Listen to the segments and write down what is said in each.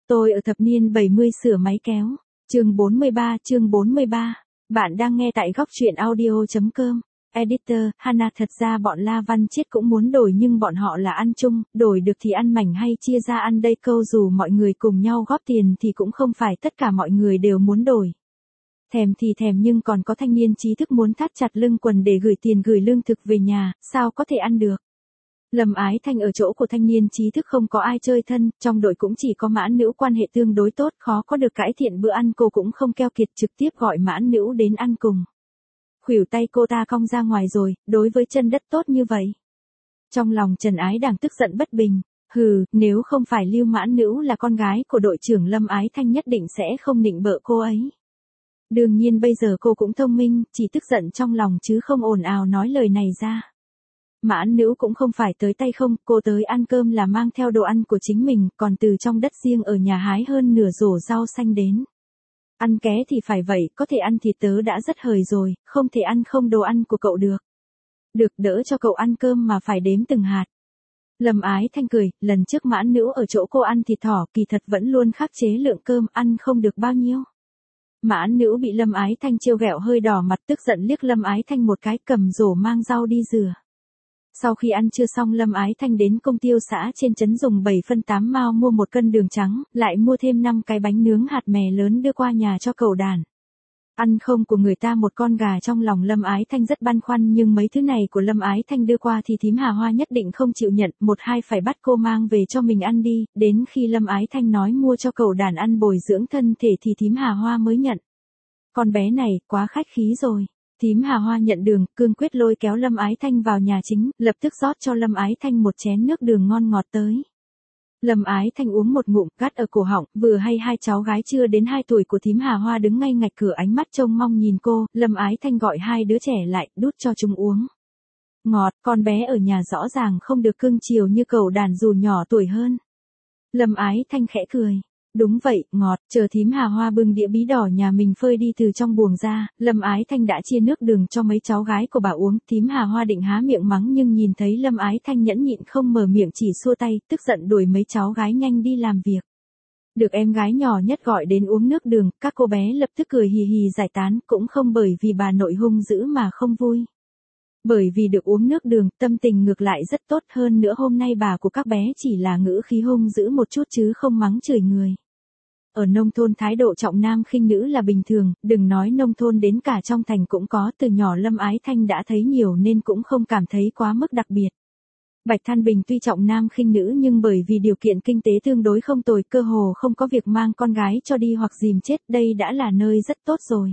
Tôi ở thập niên 70 sửa máy kéo. Chương 43. Bạn đang nghe tại góc truyện audio.com. Editor, Hana. Thật ra bọn La Văn Chiết cũng muốn đổi nhưng bọn họ là ăn chung, đổi được thì ăn mảnh hay chia ra ăn đây, câu dù mọi người cùng nhau góp tiền thì cũng không phải tất cả mọi người đều muốn đổi. Thèm thì thèm nhưng còn có thanh niên trí thức muốn thắt chặt lưng quần để gửi tiền gửi lương thực về nhà, sao có thể ăn được. Lâm Ái Thanh ở chỗ của thanh niên trí thức không có ai chơi thân, trong đội cũng chỉ có Mãn Nữu quan hệ tương đối tốt, khó có được cải thiện bữa ăn, cô cũng không keo kiệt trực tiếp gọi Mãn Nữu đến ăn cùng. Khuỷu tay cô ta cong ra ngoài rồi, đối với chân đất tốt như vậy. Trong lòng Trần Ái Đằng tức giận bất bình, nếu không phải Lưu Mãn Nữu là con gái của đội trưởng Lâm Ái Thanh nhất định sẽ không nịnh bợ cô ấy. Đương nhiên bây giờ cô cũng thông minh, chỉ tức giận trong lòng chứ không ồn ào nói lời này ra. Mãn Nữu cũng không phải tới tay không, cô tới ăn cơm là mang theo đồ ăn của chính mình, còn từ trong đất riêng ở nhà hái hơn nửa rổ rau xanh đến. Ăn ké thì phải vậy, có thể ăn thịt tớ đã rất hời rồi, không thể ăn không đồ ăn của cậu được. Được, đỡ cho cậu ăn cơm mà phải đếm từng hạt. Lâm Ái Thanh cười, lần trước Mãn Nữu ở chỗ cô ăn thịt thỏ, kỳ thật vẫn luôn khắc chế lượng cơm, ăn không được bao nhiêu. Mãn Nữu bị Lâm Ái Thanh trêu ghẹo hơi đỏ mặt, tức giận liếc Lâm Ái Thanh một cái, cầm rổ mang rau đi rửa. Sau khi ăn trưa xong, Lâm Ái Thanh đến công tiêu xã trên trấn dùng 7/8 mao mua 1 cân đường trắng, lại mua thêm 5 cái bánh nướng hạt mè lớn đưa qua nhà cho cẩu đàn. Ăn không của người ta một con gà, trong lòng Lâm Ái Thanh rất băn khoăn, nhưng mấy thứ này của Lâm Ái Thanh đưa qua thì thím Hà Hoa nhất định không chịu nhận, một hai phải bắt cô mang về cho mình ăn đi, đến khi Lâm Ái Thanh nói mua cho cẩu đàn ăn bồi dưỡng thân thể thì thím Hà Hoa mới nhận. Con bé này, quá khách khí rồi. Thím Hà Hoa nhận đường, cương quyết lôi kéo Lâm Ái Thanh vào nhà chính, lập tức rót cho Lâm Ái Thanh một chén nước đường ngon ngọt tới. Lâm Ái Thanh uống một ngụm, gắt ở cổ họng, vừa hay hai cháu gái chưa đến 2 tuổi của thím Hà Hoa đứng ngay ngạch cửa, ánh mắt trông mong nhìn cô, Lâm Ái Thanh gọi hai đứa trẻ lại, đút cho chúng uống. Ngọt, con bé ở nhà rõ ràng không được cưng chiều như cẩu đàn dù nhỏ tuổi hơn. Lâm Ái Thanh khẽ cười. Đúng vậy, ngọt, chờ thím Hà Hoa bưng đĩa bí đỏ nhà mình phơi đi từ trong buồng ra, Lâm Ái Thanh đã chia nước đường cho mấy cháu gái của bà uống, thím Hà Hoa định há miệng mắng nhưng nhìn thấy Lâm Ái Thanh nhẫn nhịn không mở miệng chỉ xua tay, tức giận đuổi mấy cháu gái nhanh đi làm việc. Được em gái nhỏ nhất gọi đến uống nước đường, các cô bé lập tức cười hì hì giải tán, cũng không bởi vì bà nội hung dữ mà không vui. Bởi vì được uống nước đường, tâm tình ngược lại rất tốt, hơn nữa hôm nay bà của các bé chỉ là ngữ khí hung dữ một chút chứ không mắng chửi người. Ở nông thôn thái độ trọng nam khinh nữ là bình thường, đừng nói nông thôn đến cả trong thành cũng có, từ nhỏ Lâm Ái Thanh đã thấy nhiều nên cũng không cảm thấy quá mức đặc biệt. Bạch Than Bình tuy trọng nam khinh nữ nhưng bởi vì điều kiện kinh tế tương đối không tồi, cơ hồ không có việc mang con gái cho đi hoặc dìm chết, đây đã là nơi rất tốt rồi.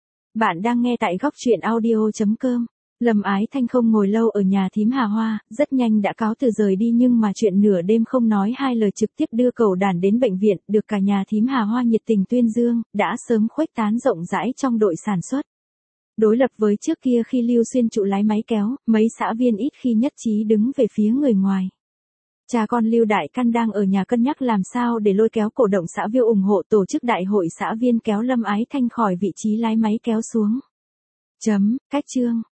Bạn đang nghe tại góc truyện audio.com. Lâm Ái Thanh không ngồi lâu ở nhà thím Hà Hoa, rất nhanh đã cáo từ rời đi, nhưng mà chuyện nửa đêm không nói hai lời trực tiếp đưa cẩu đàn đến bệnh viện, được cả nhà thím Hà Hoa nhiệt tình tuyên dương, đã sớm khuếch tán rộng rãi trong đội sản xuất. Đối lập với trước kia khi Lưu Xuyên Trụ lái máy kéo, mấy xã viên ít khi nhất trí đứng về phía người ngoài. Cha con Lưu Đại Căn đang ở nhà cân nhắc làm sao để lôi kéo cổ động xã viên ủng hộ tổ chức đại hội xã viên kéo Lâm Ái Thanh khỏi vị trí lái máy kéo xuống. Cách chương.